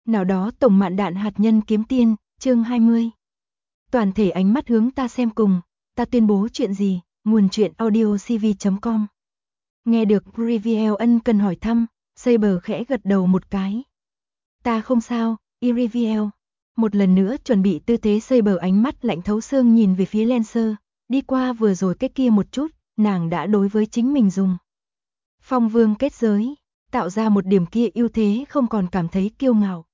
Nào đó tổng mạn đạn hạt nhân kiếm tiên, chương 20. Toàn thể ánh mắt hướng ta xem cùng, ta tuyên bố chuyện gì, nguồn chuyện audiocv.com. Nghe được Iriviel ân cần hỏi thăm, Saber khẽ gật đầu một cái. Ta không sao, Iriviel. Một lần nữa chuẩn bị tư thế, Saber ánh mắt lạnh thấu xương nhìn về phía Lancer, đi qua vừa rồi cái kia một chút, nàng đã đối với chính mình dùng Phong Vương kết giới, tạo ra một điểm kia ưu thế, không còn cảm thấy kiêu ngạo.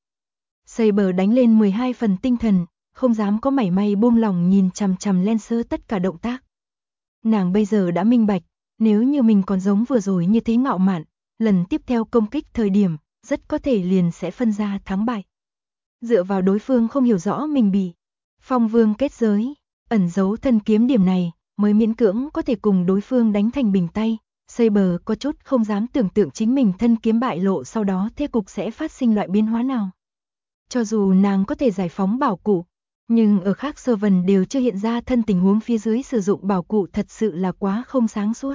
Saber đánh lên 12 phần tinh thần, không dám có mảy may buông lỏng nhìn chằm chằm Lancer tất cả động tác. Nàng bây giờ đã minh bạch, nếu như mình còn giống vừa rồi như thế ngạo mạn, lần tiếp theo công kích thời điểm, rất có thể liền sẽ phân ra thắng bại. Dựa vào đối phương không hiểu rõ mình bị Phong Vương kết giới, ẩn giấu thân kiếm điểm này, mới miễn cưỡng có thể cùng đối phương đánh thành bình tay. Saber có chút không dám tưởng tượng chính mình thân kiếm bại lộ sau đó thế cục sẽ phát sinh loại biến hóa nào. Cho dù nàng có thể giải phóng bảo cụ, nhưng ở khác servant đều chưa hiện ra thân tình huống phía dưới sử dụng bảo cụ thật sự là quá không sáng suốt.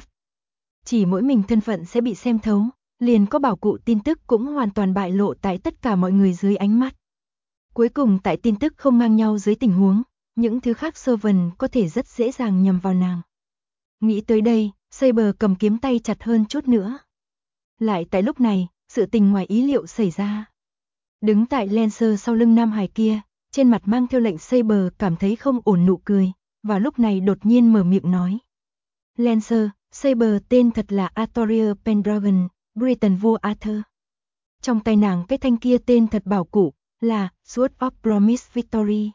Chỉ mỗi mình thân phận sẽ bị xem thấu, liền có bảo cụ tin tức cũng hoàn toàn bại lộ tại tất cả mọi người dưới ánh mắt. Cuối cùng tại tin tức không ngang nhau dưới tình huống, những thứ khác servant có thể rất dễ dàng nhầm vào nàng. Nghĩ tới đây, Saber cầm kiếm tay chặt hơn chút nữa. Lại tại lúc này, sự tình ngoài ý liệu xảy ra. Đứng tại Lancer sau lưng nam hài kia, trên mặt mang theo lệnh, Saber cảm thấy không ổn nụ cười, và lúc này đột nhiên mở miệng nói. Lancer, Saber tên thật là Arthur Pendragon, Britain vua Arthur. Trong tay nàng cái thanh kia tên thật bảo cụ, là Sword of Promise Victory.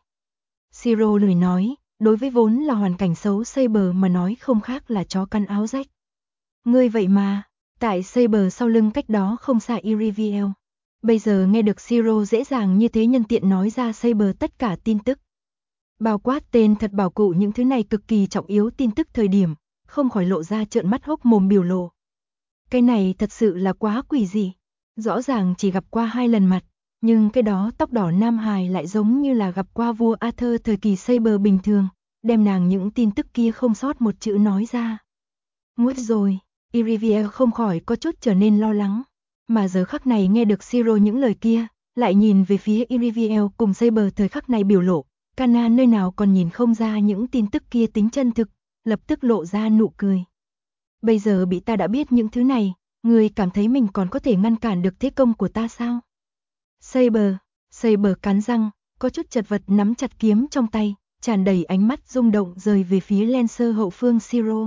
Siro lời nói, đối với vốn là hoàn cảnh xấu Saber mà nói không khác là chó căn áo rách. Ngươi vậy mà, tại Saber sau lưng cách đó không xa Iriviel. Bây giờ nghe được Siro dễ dàng như thế nhân tiện nói ra Saber tất cả tin tức. Bao quát tên thật bảo cụ những thứ này cực kỳ trọng yếu tin tức thời điểm, không khỏi lộ ra trợn mắt hốc mồm biểu lộ. Cái này thật sự là quá quỷ dị. Rõ ràng chỉ gặp qua 2 lần mặt, nhưng cái đó tóc đỏ nam hài lại giống như là gặp qua vua Arthur thời kỳ Saber bình thường, đem nàng những tin tức kia không sót một chữ nói ra. Nguốt rồi, Iriviel không khỏi có chút trở nên lo lắng. Mà giờ khắc này nghe được Siro những lời kia, lại nhìn về phía Iriviel cùng Saber thời khắc này biểu lộ, Kana nơi nào còn nhìn không ra những tin tức kia tính chân thực, lập tức lộ ra nụ cười. Bây giờ bị ta đã biết những thứ này, ngươi cảm thấy mình còn có thể ngăn cản được thế công của ta sao? Saber cắn răng, có chút chật vật nắm chặt kiếm trong tay, tràn đầy ánh mắt rung động rời về phía Lancer hậu phương Siro.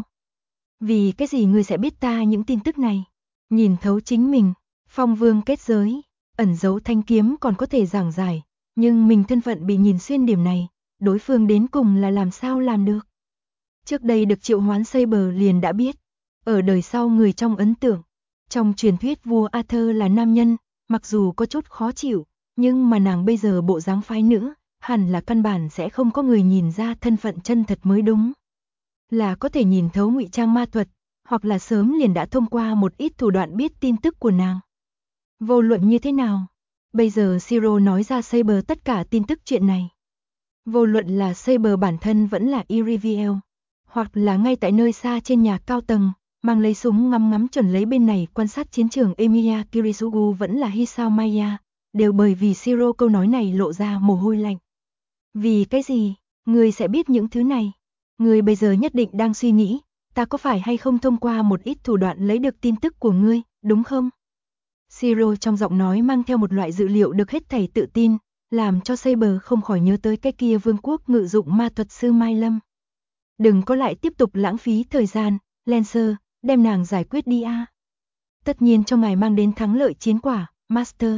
Vì cái gì ngươi sẽ biết ta những tin tức này? Nhìn thấu chính mình, Phong Vương kết giới, ẩn giấu thanh kiếm còn có thể giảng giải, nhưng mình thân phận bị nhìn xuyên điểm này, đối phương đến cùng là làm sao làm được? Trước đây được triệu hoán Saber liền đã biết, ở đời sau người trong ấn tượng, trong truyền thuyết vua Arthur là nam nhân, mặc dù có chút khó chịu, nhưng mà nàng bây giờ bộ dáng phái nữ, hẳn là căn bản sẽ không có người nhìn ra thân phận chân thật mới đúng. Là có thể nhìn thấu ngụy trang ma thuật, hoặc là sớm liền đã thông qua một ít thủ đoạn biết tin tức của nàng. Vô luận như thế nào, bây giờ Siro nói ra Saber tất cả tin tức chuyện này. Vô luận là Saber bản thân vẫn là Iriviel, hoặc là ngay tại nơi xa trên nhà cao tầng, mang lấy súng ngắm chuẩn lấy bên này quan sát chiến trường Emiya Kirisugu vẫn là Hisao Maya, đều bởi vì Siro câu nói này lộ ra mồ hôi lạnh. Vì cái gì, ngươi sẽ biết những thứ này? Ngươi bây giờ nhất định đang suy nghĩ, ta có phải hay không thông qua một ít thủ đoạn lấy được tin tức của ngươi, đúng không? Siro trong giọng nói mang theo một loại dự liệu được hết thảy tự tin, làm cho Saber không khỏi nhớ tới cái kia vương quốc ngự dụng ma thuật sư Mai Lâm. Đừng có lại tiếp tục lãng phí thời gian, Lancer, đem nàng giải quyết đi a. Tất nhiên cho ngài mang đến thắng lợi chiến quả, Master.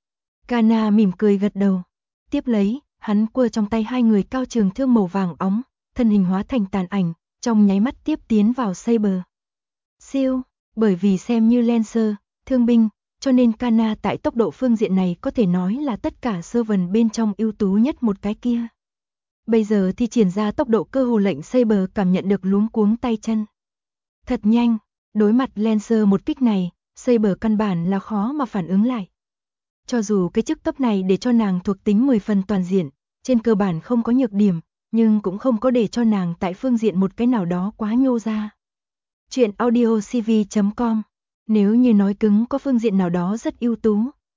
Kana mỉm cười gật đầu. Tiếp lấy, hắn quơ trong tay 2 người cao trường thương màu vàng óng, thân hình hóa thành tàn ảnh, trong nháy mắt tiếp tiến vào Saber. Siêu, bởi vì xem như Lancer, thương binh, cho nên Kana tại tốc độ phương diện này có thể nói là tất cả servant bên trong ưu tú nhất một cái kia. Bây giờ thì triển ra tốc độ cơ hồ lệnh Saber cảm nhận được luống cuống tay chân. Thật nhanh, đối mặt Lancer một kích này, Saber căn bản là khó mà phản ứng lại. Cho dù cái chức cấp này để cho nàng thuộc tính 10 phần toàn diện, trên cơ bản không có nhược điểm, nhưng cũng không có để cho nàng tại phương diện một cái nào đó quá nhô ra. Chuyện audiocv.com. Nếu như nói cứng có phương diện nào đó rất ưu tú,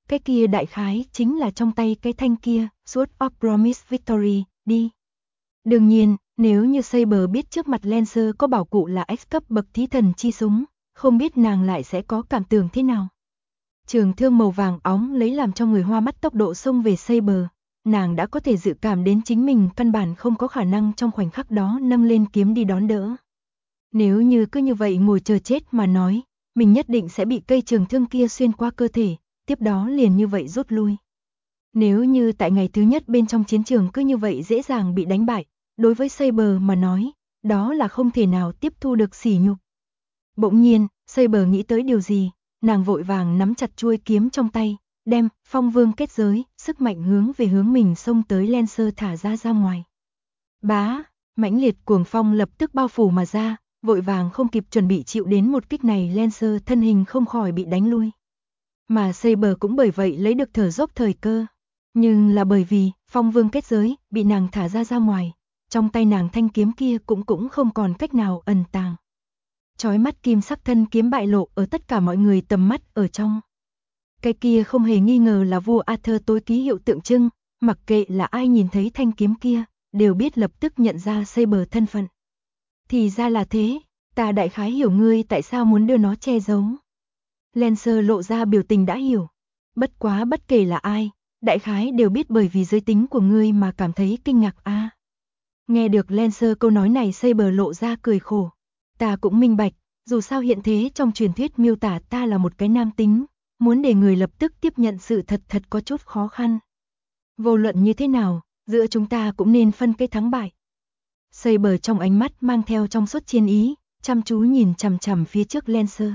Cái kia đại khái chính là trong tay cái thanh kia, Sword of Promise Victory, đi. Đương nhiên, nếu như Saber biết trước mặt Lancer có bảo cụ là X cấp bậc thí thần chi súng, không biết nàng lại sẽ có cảm tưởng thế nào. Trường thương màu vàng óng lấy làm cho người hoa mắt tốc độ xông về Saber, nàng đã có thể dự cảm đến chính mình căn bản không có khả năng trong khoảnh khắc đó nâng lên kiếm đi đón đỡ. Nếu như cứ như vậy ngồi chờ chết mà nói, mình nhất định sẽ bị cây trường thương kia xuyên qua cơ thể, tiếp đó liền như vậy rút lui. Nếu như tại ngày thứ nhất bên trong chiến trường cứ như vậy dễ dàng bị đánh bại, đối với Saber mà nói, đó là không thể nào tiếp thu được sỉ nhục. Bỗng nhiên, Saber nghĩ tới điều gì, nàng vội vàng nắm chặt chuôi kiếm trong tay, đem phong vương kết giới, sức mạnh hướng về hướng mình xông tới Lancer thả ra ngoài. Bá, mãnh liệt cuồng phong lập tức bao phủ mà ra, vội vàng không kịp chuẩn bị chịu đến một kích này, Lancer thân hình không khỏi bị đánh lui. Mà Saber cũng bởi vậy lấy được thở dốc thời cơ. Nhưng là bởi vì phong vương kết giới bị nàng thả ra ngoài, trong tay nàng thanh kiếm kia cũng không còn cách nào ẩn tàng. Chói mắt kim sắc thân kiếm bại lộ ở tất cả mọi người tầm mắt ở trong. Cái kia không hề nghi ngờ là vua Arthur tối ký hiệu tượng trưng, mặc kệ là ai nhìn thấy thanh kiếm kia, đều biết lập tức nhận ra Saber thân phận. Thì ra là thế, ta đại khái hiểu ngươi tại sao muốn đưa nó che giấu. Lancer lộ ra biểu tình đã hiểu. Bất quá bất kể là ai, đại khái đều biết bởi vì giới tính của ngươi mà cảm thấy kinh ngạc a. Nghe được Lancer câu nói này, Saber lộ ra cười khổ. Ta cũng minh bạch, dù sao hiện thế trong truyền thuyết miêu tả ta là một cái nam tính, muốn để người lập tức tiếp nhận sự thật có chút khó khăn. Vô luận như thế nào, giữa chúng ta cũng nên phân cái thắng bại. Saber trong ánh mắt mang theo trong suốt chiến ý, chăm chú nhìn chằm chằm phía trước Lancer.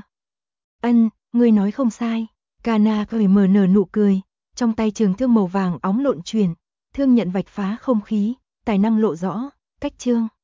Ngươi nói không sai. Kana cười mờ nở nụ cười, trong tay trường thương màu vàng óng lộn chuyển, thương nhận vạch phá không khí, tài năng lộ rõ, cách chương.